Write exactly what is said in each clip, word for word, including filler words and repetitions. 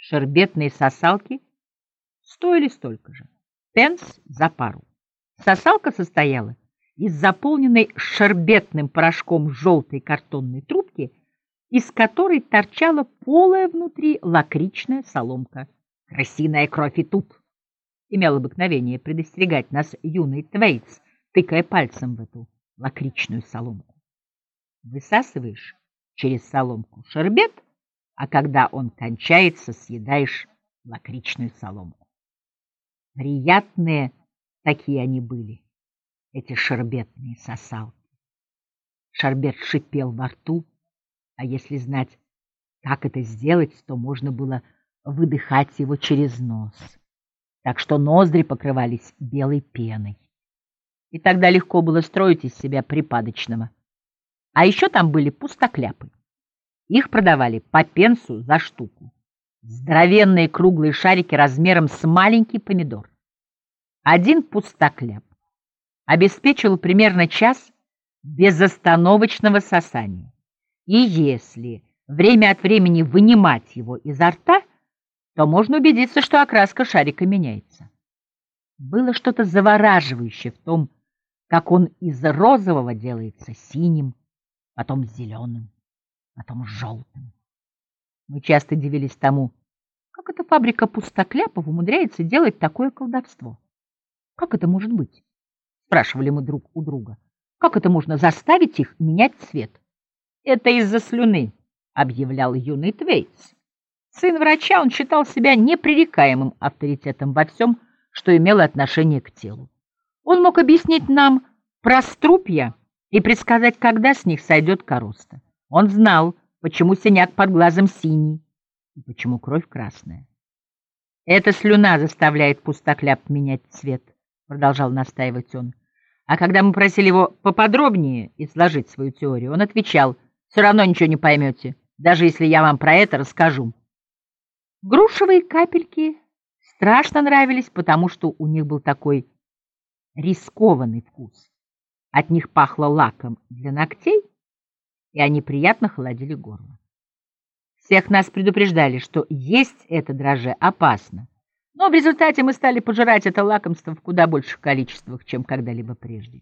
Шербетные сосалки стоили столько же, пенс за пару. Сосалка состояла из заполненной шербетным порошком желтой картонной трубки, из которой торчала полая внутри лакричная соломка. «Крысиная кровь и тут!» — имел обыкновение предостерегать нас юный Твейтс, тыкая пальцем в эту лакричную соломку. Высасываешь через соломку шербет, а когда он кончается, съедаешь лакричную соломку. Приятные такие они были, эти шербетные сосалки. Шербет шипел во рту, а если знать, как это сделать, то можно было выдыхать его через нос, так что ноздри покрывались белой пеной. И тогда легко было строить из себя припадочного. А еще там были пустокляпы. Их продавали по пенсу за штуку. Здоровенные круглые шарики размером с маленький помидор. Один пустокляп обеспечивал примерно час безостановочного сосания. И если время от времени вынимать его изо рта, то можно убедиться, что окраска шарика меняется. Было что-то завораживающее в том, как он из розового делается синим, потом зеленым, потом желтым. Мы часто дивились тому, как эта фабрика пустокляпов умудряется делать такое колдовство. «Как это может быть?» — спрашивали мы друг у друга. «Как это можно заставить их менять цвет?» «Это из-за слюны», — объявлял юный Твейтс. Сын врача, он считал себя непререкаемым авторитетом во всем, что имело отношение к телу. Он мог объяснить нам про струпья и предсказать, когда с них сойдет короста. Он знал, почему синяк под глазом синий и почему кровь красная. «Эта слюна заставляет пустокляп менять цвет», — продолжал настаивать он. А когда мы просили его поподробнее изложить свою теорию, он отвечал: «Все равно ничего не поймете, даже если я вам про это расскажу». Грушевые капельки страшно нравились, потому что у них был такой рискованный вкус. От них пахло лаком для ногтей, и они приятно холодили горло. Всех нас предупреждали, что есть это дрожжи опасно, но в результате мы стали пожирать это лакомство в куда больших количествах, чем когда-либо прежде.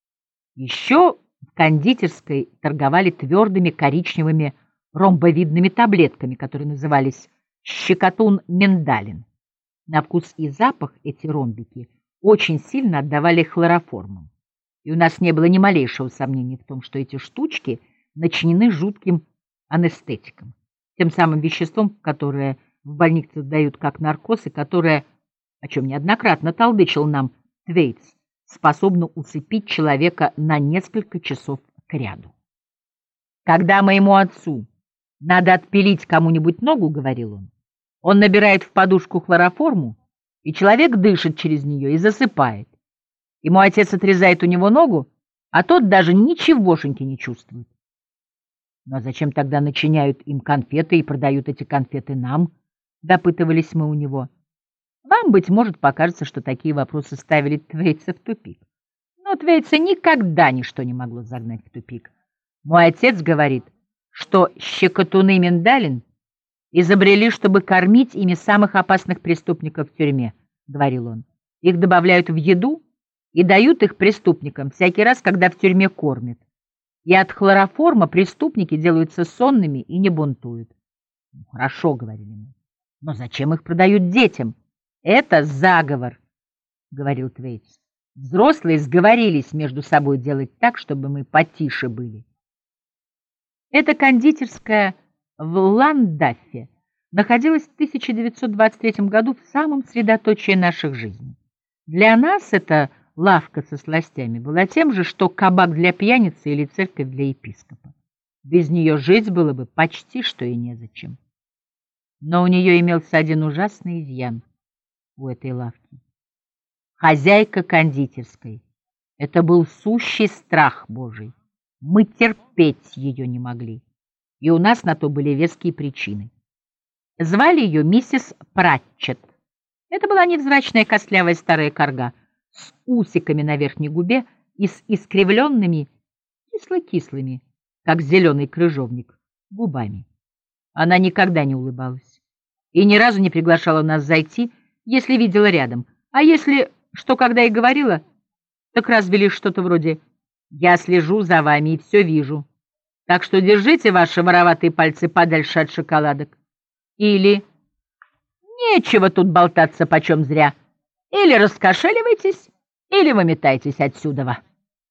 Еще в кондитерской торговали твердыми коричневыми ромбовидными таблетками, которые назывались щекотун-миндалин. На вкус и запах эти ромбики очень сильно отдавали хлороформом. И у нас не было ни малейшего сомнения в том, что эти штучки начинены жутким анестетиком, тем самым веществом, которое в больницах дают как наркоз, и которое, о чем неоднократно толдычил нам Твейтс, способно усыпить человека на несколько часов кряду. «Когда моему отцу надо отпилить кому-нибудь ногу, — говорил он, — он набирает в подушку хлороформу, и человек дышит через нее и засыпает. Ему отец отрезает у него ногу, а тот даже ничегошеньки не чувствует. Но зачем тогда начиняют им конфеты и продают эти конфеты нам?» — допытывались мы у него. Вам, быть может, покажется, что такие вопросы ставили Твейтса в тупик. Но Твейтса никогда ничто не могло загнать в тупик. Мой отец говорит, что щекотуны-миндалин изобрели, чтобы кормить ими самых опасных преступников в тюрьме, — говорил он. Их добавляют в еду и дают их преступникам всякий раз, когда в тюрьме кормят. И от хлороформа преступники делаются сонными и не бунтуют. Ну, хорошо, — говорили мы, — но зачем их продают детям? Это заговор, — говорил Твейтс. Взрослые сговорились между собой делать так, чтобы мы потише были. Эта кондитерская в Ландаффе находилась в тысяча девятьсот двадцать третьем году в самом средоточии наших жизней. Для нас эта лавка со сластями была тем же, что кабак для пьяницы или церковь для епископа. Без нее жить было бы почти что и незачем. Но у нее имелся один ужасный изъян у этой лавки. Хозяйка кондитерской — это был сущий страх Божий. Мы терпеть ее не могли, и у нас на то были веские причины. Звали ее миссис Пратчетт. Это была невзрачная костлявая старая корга с усиками на верхней губе и с искривленными, кисло-кислыми, как зеленый крыжовник, губами. Она никогда не улыбалась. и ни разу не приглашала нас зайти, если видела рядом. А если, что когда и говорила, так разве лишь что-то вроде «я слежу за вами и все вижу, так что держите ваши вороватые пальцы подальше от шоколадок». Или «нечего тут болтаться почем зря, или раскошеливайтесь, или выметайтесь отсюда».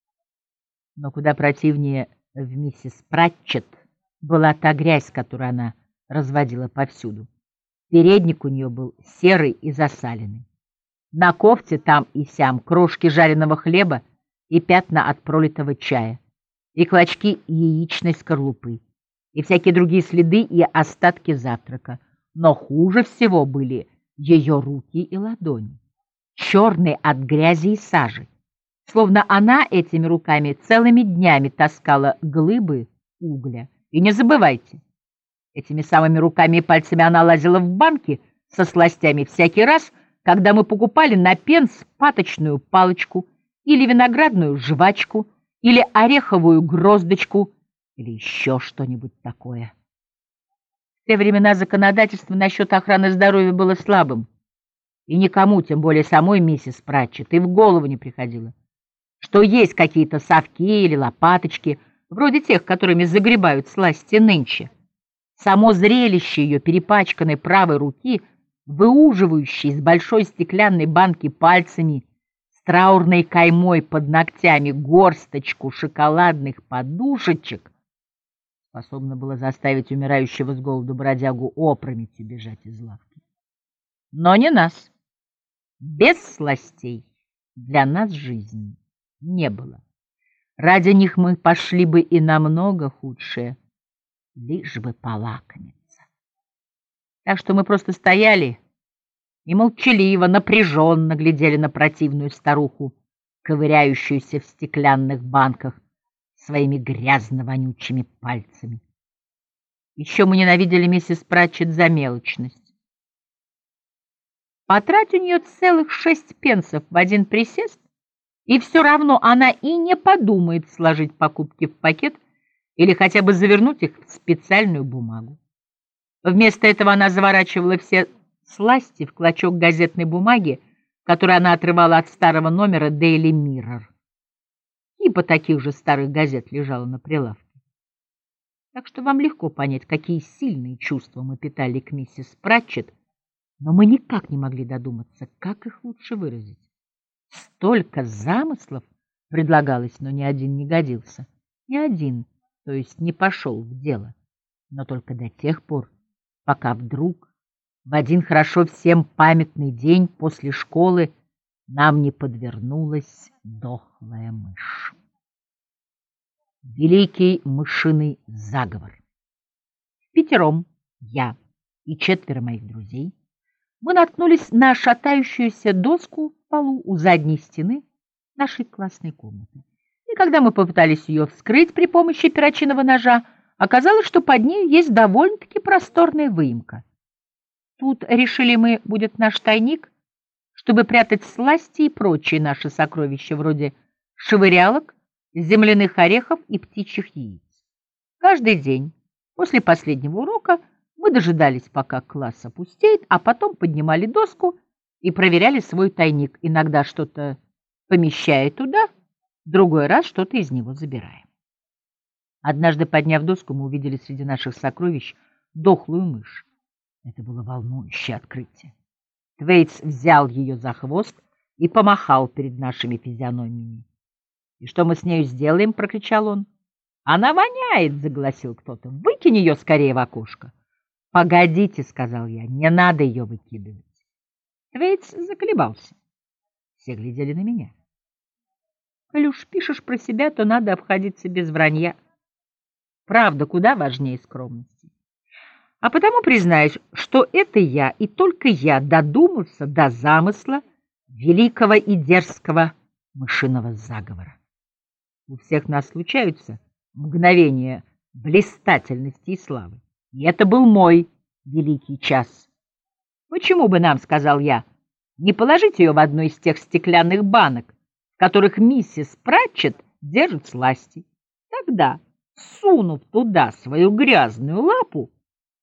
Но куда противнее в миссис Пратчетт была та грязь, которую она разводила повсюду. Передник у нее был серый и засаленный. На кофте там и сям крошки жареного хлеба и пятна от пролитого чая, и клочки яичной скорлупы, и всякие другие следы и остатки завтрака. Но хуже всего были ее руки и ладони, черные от грязи и сажи, словно она этими руками целыми днями таскала глыбы угля. И не забывайте, этими самыми руками и пальцами она лазила в банки со сластями всякий раз, когда мы покупали на пенс паточную палочку или виноградную жвачку или ореховую гроздочку или еще что-нибудь такое. В те времена законодательство насчет охраны здоровья было слабым, и никому, тем более самой миссис Пратчетт, и в голову не приходило, что есть какие-то совки или лопаточки, вроде тех, которыми загребают сласти нынче. Само зрелище ее перепачканной правой руки, выуживающей из большой стеклянной банки пальцами с траурной каймой под ногтями горсточку шоколадных подушечек, способно было заставить умирающего с голоду бродягу опрометью бежать из лавки. Но не нас. Без сластей для нас жизни не было. Ради них мы пошли бы и намного худшее, лишь бы полакомиться. Так что мы просто стояли и молчаливо, напряженно глядели на противную старуху, ковыряющуюся в стеклянных банках своими грязно-вонючими пальцами. Еще мы ненавидели миссис Пратчетт за мелочность. Потрать у нее целых шесть пенсов в один присест, и все равно она и не подумает сложить покупки в пакет или хотя бы завернуть их в специальную бумагу. Вместо этого она заворачивала все сласти в клочок газетной бумаги, который она отрывала от старого номера Daily Mirror. Кипа таких же старых газет лежала на прилавке. Так что вам легко понять, какие сильные чувства мы питали к миссис Пратчетт, но мы никак не могли додуматься, как их лучше выразить. Столько замыслов предлагалось, но ни один не годился. Ни один, то есть не пошел в дело. Но только до тех пор, пока вдруг в один хорошо всем памятный день после школы нам не подвернулась дохлая мышь. Великий мышиный заговор. Пятером, я и четверо моих друзей, мы наткнулись на шатающуюся доску в полу у задней стены нашей классной комнаты. И когда мы попытались ее вскрыть при помощи перочинного ножа, оказалось, что под ней есть довольно-таки просторная выемка. Тут, решили мы, будет наш тайник, чтобы прятать сласти и прочие наши сокровища, вроде швырялок, земляных орехов и птичьих яиц. Каждый день после последнего урока мы дожидались, пока класс опустеет, а потом поднимали доску и проверяли свой тайник, иногда что-то помещая туда, в другой раз что-то из него забираем. Однажды, подняв доску, мы увидели среди наших сокровищ дохлую мышь. Это было волнующее открытие. Твейтс взял ее за хвост и помахал перед нашими физиономиями. «И что мы с нею сделаем?» — прокричал он. «Она воняет!» — загласил кто-то. «Выкинь ее скорее в окошко!» «Погодите!» — сказал я. «Не надо ее выкидывать!» Твейтс заколебался. Все глядели на меня. «Коль уж пишешь про себя, то надо обходиться без вранья. Правда куда важнее скромности. А потому признаюсь, что это я и только я додумался до замысла великого и дерзкого мышиного заговора. У всех нас случаются мгновения блистательности и славы. И это был мой великий час. Почему бы нам, сказал я, не положить ее в одну из тех стеклянных банок, в которых миссис Пратчетт держит сласти? Тогда, сунув туда свою грязную лапу,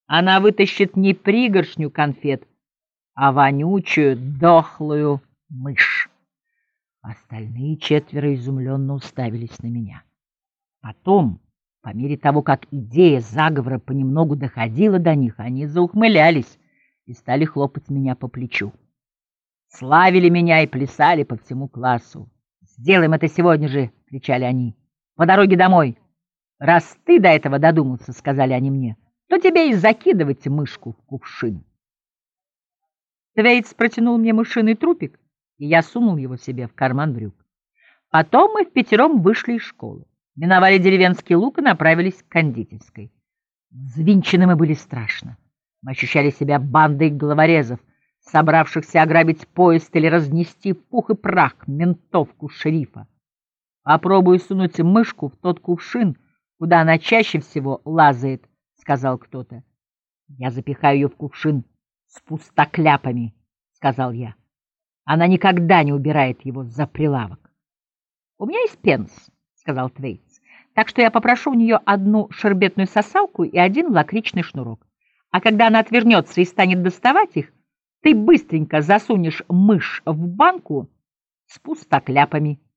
она вытащит не пригоршню конфет, а вонючую, дохлую мышь. Остальные четверо изумленно уставились на меня. Потом, по мере того, как идея заговора понемногу доходила до них, они заухмылялись и стали хлопать меня по плечу. Славили меня и плясали по всему классу. «Сделаем это сегодня же!» — кричали они. «По дороге домой!» «Раз ты до этого додумался, — сказали они мне, — то тебе и закидывать мышку в кувшин». Твейтс протянул мне мышиный трупик, и я сунул его себе в карман брюк. Потом мы впятером вышли из школы, миновали деревенский луг и направились к кондитерской. Взвинчены мы были страшно. Мы ощущали себя бандой головорезов, собравшихся ограбить поезд или разнести в пух и прах ментовку шерифа. «Попробуй сунуть мышку в тот кувшин, куда она чаще всего лазает», — сказал кто-то. «Я запихаю ее в кувшин с пустокляпами», — сказал я. «Она никогда не убирает его за прилавок». «У меня есть пенс», — сказал Твейтс, «так что я попрошу у нее одну шербетную сосалку и один лакричный шнурок. А когда она отвернется и станет доставать их, ты быстренько засунешь мышь в банку с пустокляпами».